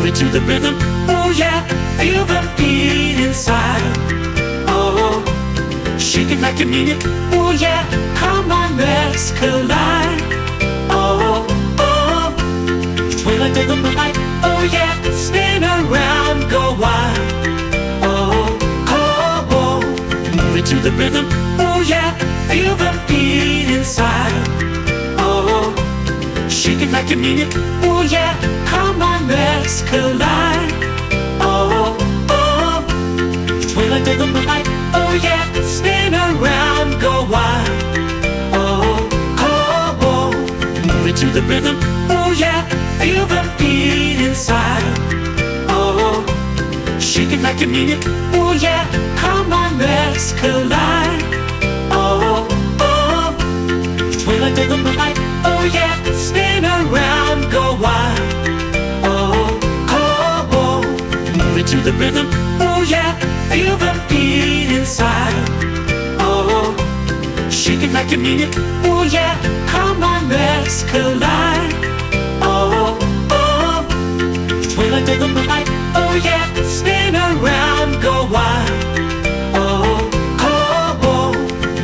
Move it to the rhythm, oh yeah. Feel the beat inside. Oh, shake it like you mean it, oh yeah. Come on, let's collide. Oh, oh, twilight of the moonlight, oh yeah. Spin around, go wild. Oh, oh, oh, move it to the rhythm, oh yeah. Feel the beat inside. Oh, shake it like you mean it, oh yeah. Come on, let's collide. Oh, oh, twilight of the moonlight, oh yeah. Spin around, go wild. Oh, oh, oh, move it to the rhythm, oh yeah. Feel the beat inside. Oh, shake it like you mean it, oh yeah. Come on, let's collide. Oh, oh, twilight of the moonlight, oh yeah. Spin around, go wild. Oh, oh, oh, move it to the rhythm, oh yeah. Feel the beat inside. Oh, shake it like you mean it, oh yeah. Come on, let's collide.